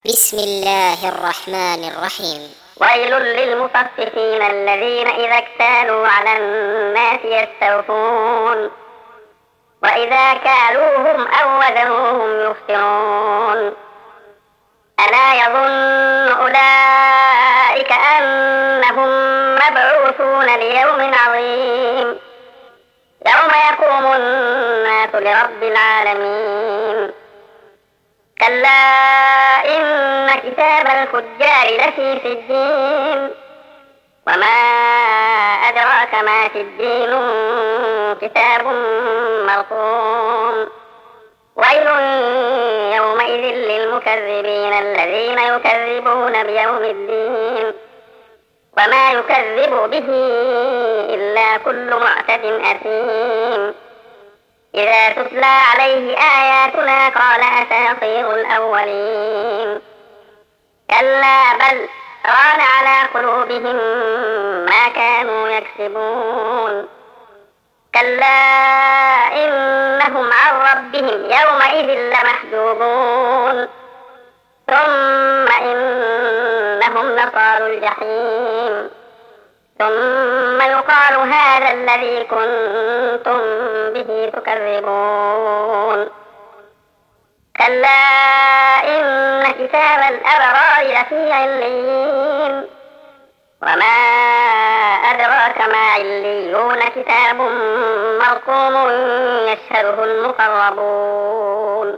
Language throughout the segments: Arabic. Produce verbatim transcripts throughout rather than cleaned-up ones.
بسم الله الرحمن الرحيم. ويل للمطففين الذين إذا اكتالوا على الناس يستوفون وإذا كالوهم أو وزنوهم يخسرون. ألا يظن أولئك أنهم مبعوثون ليوم عظيم يوم يقوم الناس لرب العالمين. كلا إن كتاب الفجار لفي سجين وما أدراك ما سجين كتاب مرقوم. ويل يومئذ للمكذبين الذين يكذبون بيوم الدين وما يكذب به إلا كل معتد أثيم. إذا تتلى عليه آياتنا قال أساطير الأولين. كلا بل ران على قلوبهم ما كانوا يكسبون. كلا إنهم عن ربهم يومئذ لمحجوبون ثم إنهم لصالوا الجحيم ثم يقال هذا الذي كنتم به تكذبون. كلا إن كتاب الأبرار لفي عليين وما أدراك ما عليون كتاب مرقوم يشهده المقربون.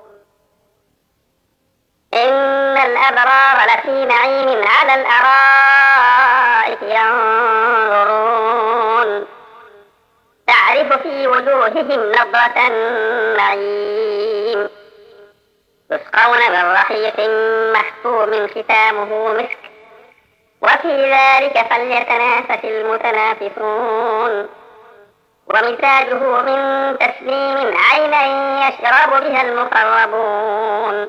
إن الأبرار لفي نعيم على الأرائك ينظرون تعرف في وجوههم نضرة النعيم يسقون من رحيق مختوم ختامه مسك وفي ذلك فليتنافس المتنافسون. ومزاجه من تسنيم عينا يشرب بها المقربون.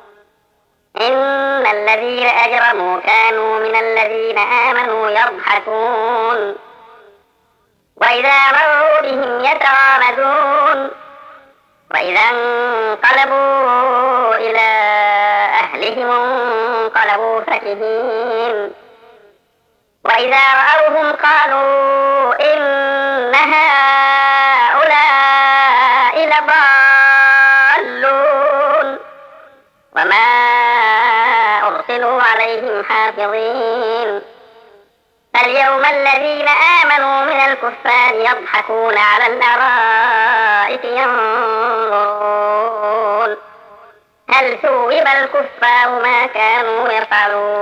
إن الذين أجرموا كانوا من الذين آمنوا يضحكون وإذا مروا بهم يتغامزون وإذا انقلبوا إلى أهلهم انقلبوا فكهين وإذا رأوهم قالوا إن هؤلاء لضالون وما أرسلوا عليهم حافظين. فاليوم الذين آمنوا من الكفار يضحكون على الأرائك ينظرون هل ثوب الكفار ما كانوا يفعلون.